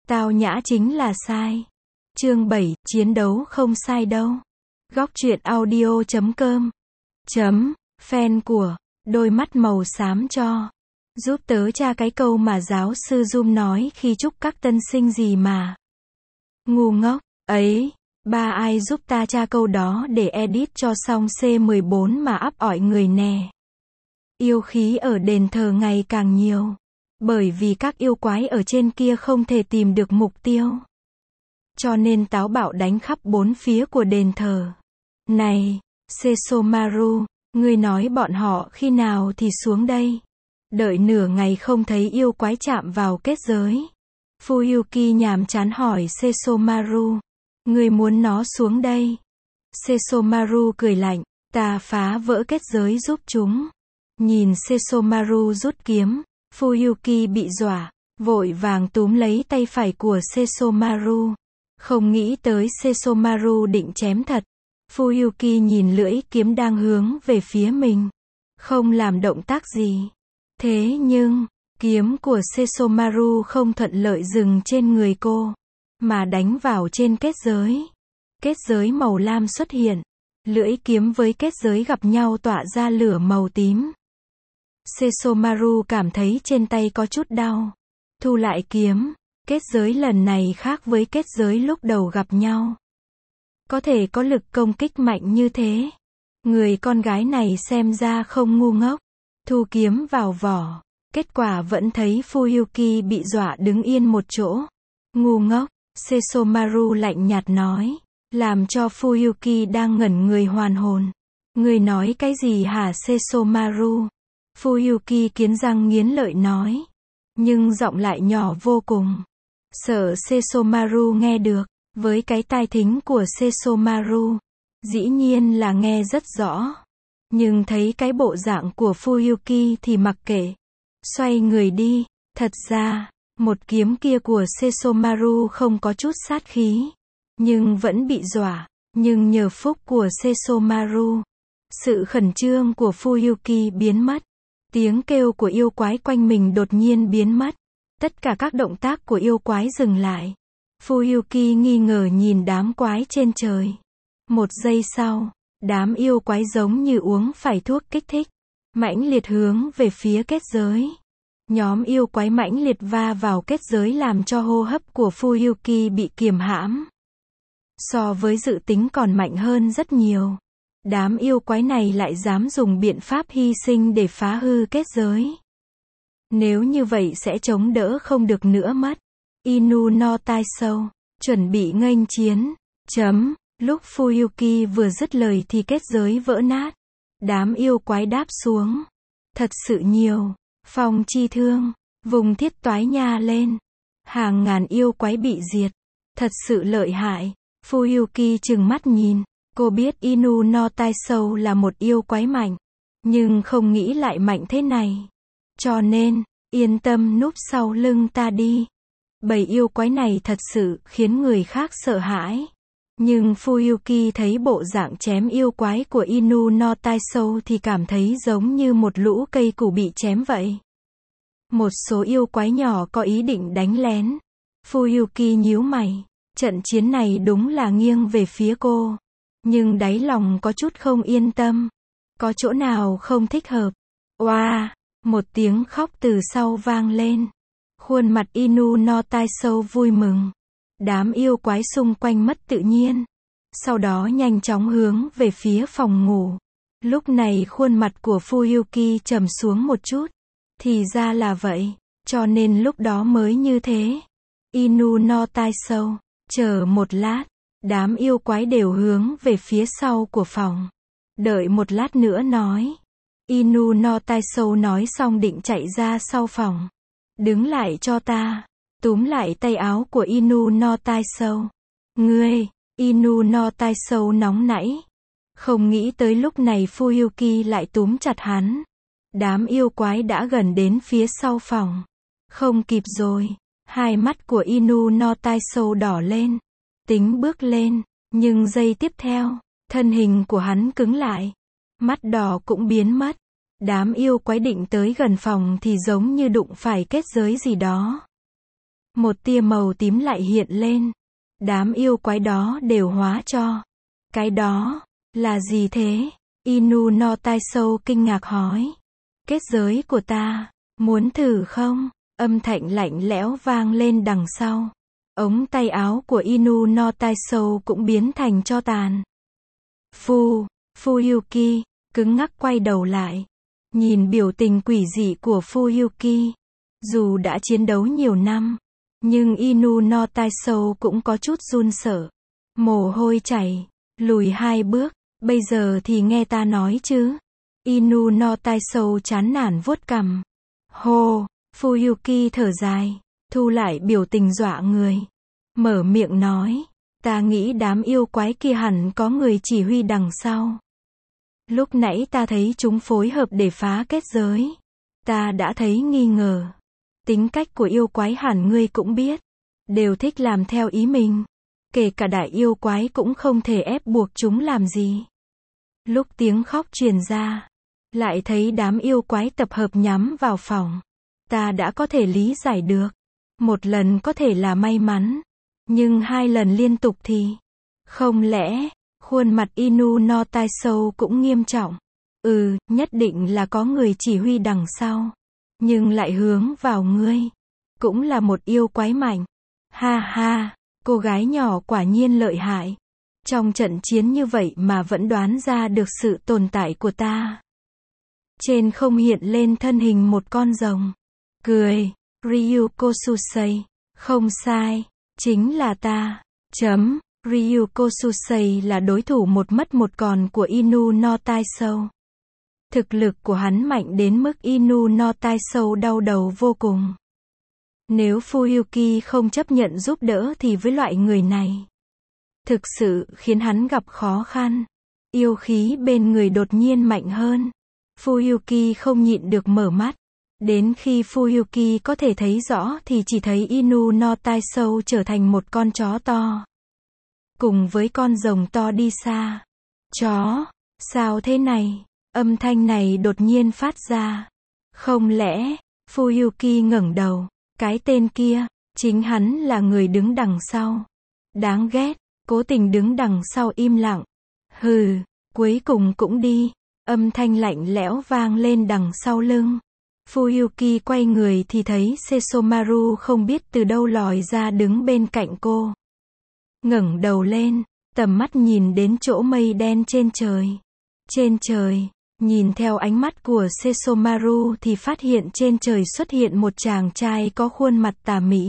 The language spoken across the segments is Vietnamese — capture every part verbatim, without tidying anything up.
Tao nhã chính là sai. Chương bảy, chiến đấu không sai đâu. Góc truyện audio chấm com chấm, fan của, đôi mắt màu xám cho. Giúp tớ tra cái câu mà giáo sư Zoom nói khi chúc các tân sinh gì mà. Ngu ngốc, ấy, ba ai giúp ta tra câu đó để edit cho xong C mười bốn mà ắp ỏi người nè. Yêu khí ở đền thờ ngày càng nhiều. Bởi vì các yêu quái ở trên kia không thể tìm được mục tiêu. Cho nên táo bạo đánh khắp bốn phía của đền thờ. Này, Sesomaru, ngươi nói bọn họ khi nào thì xuống đây? Đợi nửa ngày không thấy yêu quái chạm vào kết giới. Fuyuki nhàm chán hỏi Sesomaru, ngươi muốn nó xuống đây? Sesomaru cười lạnh, ta phá vỡ kết giới giúp chúng. Nhìn Sesomaru rút kiếm, Fuyuki bị dọa, vội vàng túm lấy tay phải của Sesomaru. Không nghĩ tới Sesomaru định chém thật. Fuyuki nhìn lưỡi kiếm đang hướng về phía mình. Không làm động tác gì. Thế nhưng, kiếm của Sesomaru không thuận lợi dừng trên người cô, mà đánh vào trên kết giới. Kết giới màu lam xuất hiện. Lưỡi kiếm với kết giới gặp nhau tỏa ra lửa màu tím. Sesomaru cảm thấy trên tay có chút đau. Thu lại kiếm. Kết giới lần này khác với kết giới lúc đầu gặp nhau. Có thể có lực công kích mạnh như thế. Người con gái này xem ra không ngu ngốc. Thu kiếm vào vỏ. Kết quả vẫn thấy Fuyuki bị dọa đứng yên một chỗ. Ngu ngốc, Sesomaru lạnh nhạt nói. Làm cho Fuyuki đang ngẩn người hoàn hồn. Người nói cái gì hả Sesomaru? Fuyuki nghiến răng nghiến lợi nói. Nhưng giọng lại nhỏ vô cùng. Sợ Sesomaru nghe được. Với cái tai thính của Sesomaru, dĩ nhiên là nghe rất rõ. Nhưng thấy cái bộ dạng của Fuyuki thì mặc kệ. Xoay người đi. Thật ra, một kiếm kia của Sesomaru không có chút sát khí. Nhưng vẫn bị dọa. Nhưng nhờ phúc của Sesomaru, sự khẩn trương của Fuyuki biến mất. Tiếng kêu của yêu quái quanh mình đột nhiên biến mất. Tất cả các động tác của yêu quái dừng lại. Fuyuki nghi ngờ nhìn đám quái trên trời. Một giây sau, đám yêu quái giống như uống phải thuốc kích thích. Mãnh liệt hướng về phía kết giới. Nhóm yêu quái mãnh liệt va vào kết giới làm cho hô hấp của Fuyuki bị kiềm hãm. So với dự tính còn mạnh hơn rất nhiều. Đám yêu quái này lại dám dùng biện pháp hy sinh để phá hư kết giới. Nếu như vậy sẽ chống đỡ không được nữa mất. Inu no Taisou, chuẩn bị nghênh chiến. Chấm, lúc Fuyuki vừa dứt lời thì kết giới vỡ nát. Đám yêu quái đáp xuống. Thật sự nhiều. Phong chi thương, vùng thiết toái nha lên. Hàng ngàn yêu quái bị diệt. Thật sự lợi hại. Fuyuki trừng mắt nhìn. Cô biết Inu no Taisou là một yêu quái mạnh. Nhưng không nghĩ lại mạnh thế này. Cho nên, yên tâm núp sau lưng ta đi. Bầy yêu quái này thật sự khiến người khác sợ hãi. Nhưng Fuyuki thấy bộ dạng chém yêu quái của Inu no Taisou thì cảm thấy giống như một lũ cây củ bị chém vậy. Một số yêu quái nhỏ có ý định đánh lén. Fuyuki nhíu mày. Trận chiến này đúng là nghiêng về phía cô. Nhưng đáy lòng có chút không yên tâm. Có chỗ nào không thích hợp. Oa, một tiếng khóc từ sau vang lên. Khuôn mặt Inu no Taisou vui mừng. Đám yêu quái xung quanh mất tự nhiên. Sau đó nhanh chóng hướng về phía phòng ngủ. Lúc này khuôn mặt của Fuyuki trầm xuống một chút. Thì ra là vậy. Cho nên lúc đó mới như thế. Inu no Taisou, chờ một lát. Đám yêu quái đều hướng về phía sau của phòng. Đợi một lát nữa nói. Inu no Taisou nói xong định chạy ra sau phòng. Đứng lại cho ta. Túm lại tay áo của Inu no Taisou. Ngươi, Inu no Taisou nóng nảy. Không nghĩ tới lúc này Fuyuki lại túm chặt hắn. Đám yêu quái đã gần đến phía sau phòng. Không kịp rồi. Hai mắt của Inu no Taisou đỏ lên. Tính bước lên. Nhưng giây tiếp theo, thân hình của hắn cứng lại. Mắt đỏ cũng biến mất. Đám yêu quái định tới gần phòng thì giống như đụng phải kết giới gì đó. một tia màu tím lại hiện lên. Đám yêu quái đó đều hóa cho. Cái đó, là gì thế? Inu no Taisou kinh ngạc hỏi. Kết giới của ta, muốn thử không? Âm thanh lạnh lẽo vang lên đằng sau. Ống tay áo của Inu no Taisou cũng biến thành tro tàn. Fu, Fuyuki, cứng ngắc quay đầu lại. Nhìn biểu tình quỷ dị của Fuyuki. Dù đã chiến đấu nhiều năm, nhưng Inu no Taisou cũng có chút run sợ. Mồ hôi chảy, lùi hai bước, bây giờ thì nghe ta nói chứ. Inu no Taisou chán nản vuốt cằm. Hô, Fuyuki thở dài, thu lại biểu tình dọa người. Mở miệng nói, ta nghĩ đám yêu quái kia hẳn có người chỉ huy đằng sau. Lúc nãy ta thấy chúng phối hợp để phá kết giới. Ta đã thấy nghi ngờ. Tính cách của yêu quái hẳn ngươi cũng biết. Đều thích làm theo ý mình. Kể cả đại yêu quái cũng không thể ép buộc chúng làm gì. Lúc tiếng khóc truyền ra, lại thấy đám yêu quái tập hợp nhắm vào phòng. Ta đã có thể lý giải được. Một lần có thể là may mắn. Nhưng hai lần liên tục thì... Không lẽ... Khuôn mặt Inu no Taisou cũng nghiêm trọng. Ừ, nhất định là có người chỉ huy đằng sau. Nhưng lại hướng vào ngươi. Cũng là một yêu quái mạnh. Ha ha, cô gái nhỏ quả nhiên lợi hại. Trong trận chiến như vậy mà vẫn đoán ra được sự tồn tại của ta. Trên không hiện lên thân hình một con rồng. Cười, Ryu Kosusei. Không sai, chính là ta. Chấm. Ryu Kosusei là đối thủ một mất một còn của Inu no Taisou. Thực lực của hắn mạnh đến mức Inu no Taisou đau đầu vô cùng. Nếu Fuyuki không chấp nhận giúp đỡ thì với loại người này, thực sự khiến hắn gặp khó khăn. Yêu khí bên người đột nhiên mạnh hơn. Fuyuki không nhịn được mở mắt. Đến khi Fuyuki có thể thấy rõ thì chỉ thấy Inu no Taisou trở thành một con chó to. Cùng với con rồng to đi xa. Chó, sao thế này? Âm thanh này đột nhiên phát ra. Không lẽ, Fuyuki ngẩng đầu, cái tên kia, chính hắn là người đứng đằng sau. Đáng ghét, cố tình đứng đằng sau im lặng. Hừ, cuối cùng cũng đi. Âm thanh lạnh lẽo vang lên đằng sau lưng. Fuyuki quay người thì thấy Sesomaru không biết từ đâu lòi ra đứng bên cạnh cô. Ngẩng đầu lên, tầm mắt nhìn đến chỗ mây đen trên trời. Trên trời, nhìn theo ánh mắt của Sesomaru thì phát hiện trên trời xuất hiện một chàng trai có khuôn mặt tà mị.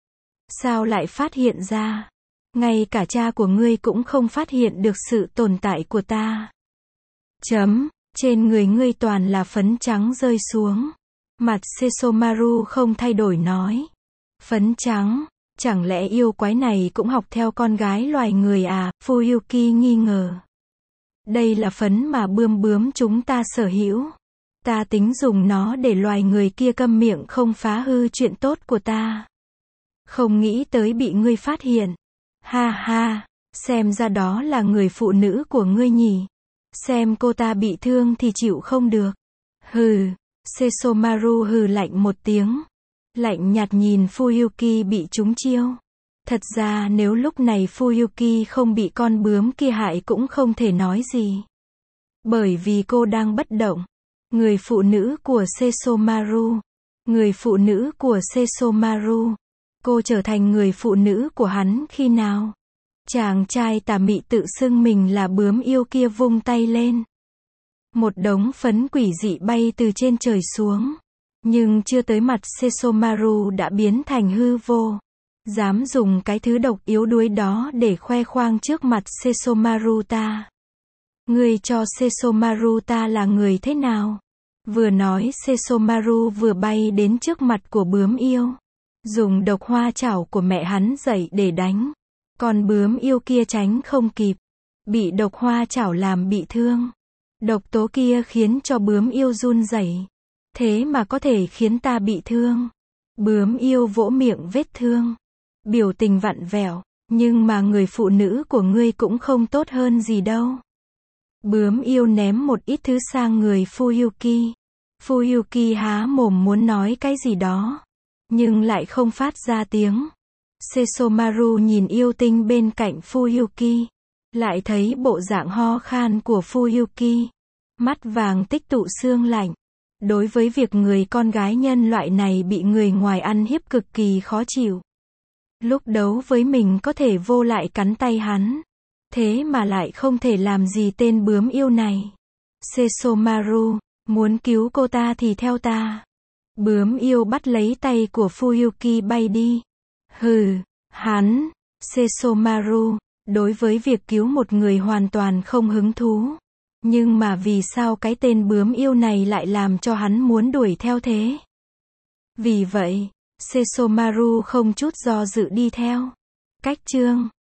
Sao lại phát hiện ra? Ngay cả cha của ngươi cũng không phát hiện được sự tồn tại của ta. Chấm, trên người ngươi toàn là phấn trắng rơi xuống. Mặt Sesomaru không thay đổi nói. Phấn trắng? Chẳng lẽ yêu quái này cũng học theo con gái loài người à? Fuyuki nghi ngờ. Đây là phấn mà bươm bướm chúng ta sở hữu. Ta tính dùng nó để loài người kia câm miệng không phá hư chuyện tốt của ta. Không nghĩ tới bị ngươi phát hiện. Ha ha, xem ra đó là người phụ nữ của ngươi nhỉ. Xem cô ta bị thương thì chịu không được. Hừ, Sesomaru hừ lạnh một tiếng. Lạnh nhạt nhìn Fuyuki bị trúng chiêu. Thật ra nếu lúc này Fuyuki không bị con bướm kia hại cũng không thể nói gì. Bởi vì cô đang bất động. Người phụ nữ của Sesomaru. Người phụ nữ của Sesomaru. Cô trở thành người phụ nữ của hắn khi nào? Chàng trai tà mị tự xưng mình là bướm yêu kia vung tay lên. Một đống phấn quỷ dị bay từ trên trời xuống. Nhưng chưa tới mặt Sesomaru đã biến thành hư vô. Dám dùng cái thứ độc yếu đuối đó để khoe khoang trước mặt Sesomaru ta. Ngươi cho Sesomaru ta là người thế nào? Vừa nói Sesomaru vừa bay đến trước mặt của bướm yêu. Dùng độc hoa chảo của mẹ hắn dậy để đánh. Còn bướm yêu kia tránh không kịp. Bị độc hoa chảo làm bị thương. Độc tố kia khiến cho bướm yêu run rẩy. Thế mà có thể khiến ta bị thương. Bướm yêu vỗ miệng vết thương. Biểu tình vặn vẹo. Nhưng mà người phụ nữ của ngươi cũng không tốt hơn gì đâu. Bướm yêu ném một ít thứ sang người Fuyuki. Fuyuki há mồm muốn nói cái gì đó. nhưng lại không phát ra tiếng. Sesomaru nhìn yêu tinh bên cạnh Fuyuki, lại thấy bộ dạng ho khan của Fuyuki, mắt vàng tích tụ sương lạnh. Đối với việc người con gái nhân loại này bị người ngoài ăn hiếp cực kỳ khó chịu. Lúc đấu với mình có thể vô lại cắn tay hắn, thế mà lại không thể làm gì tên bướm yêu này. Sesomaru, muốn cứu cô ta thì theo ta. Bướm yêu bắt lấy tay của Fuyuki bay đi. Hừ, hắn, Sesomaru, đối với việc cứu một người hoàn toàn không hứng thú. Nhưng mà vì sao cái tên bướm yêu này lại làm cho hắn muốn đuổi theo thế? Vì vậy, Sesomaru không chút do dự đi theo. Cách chương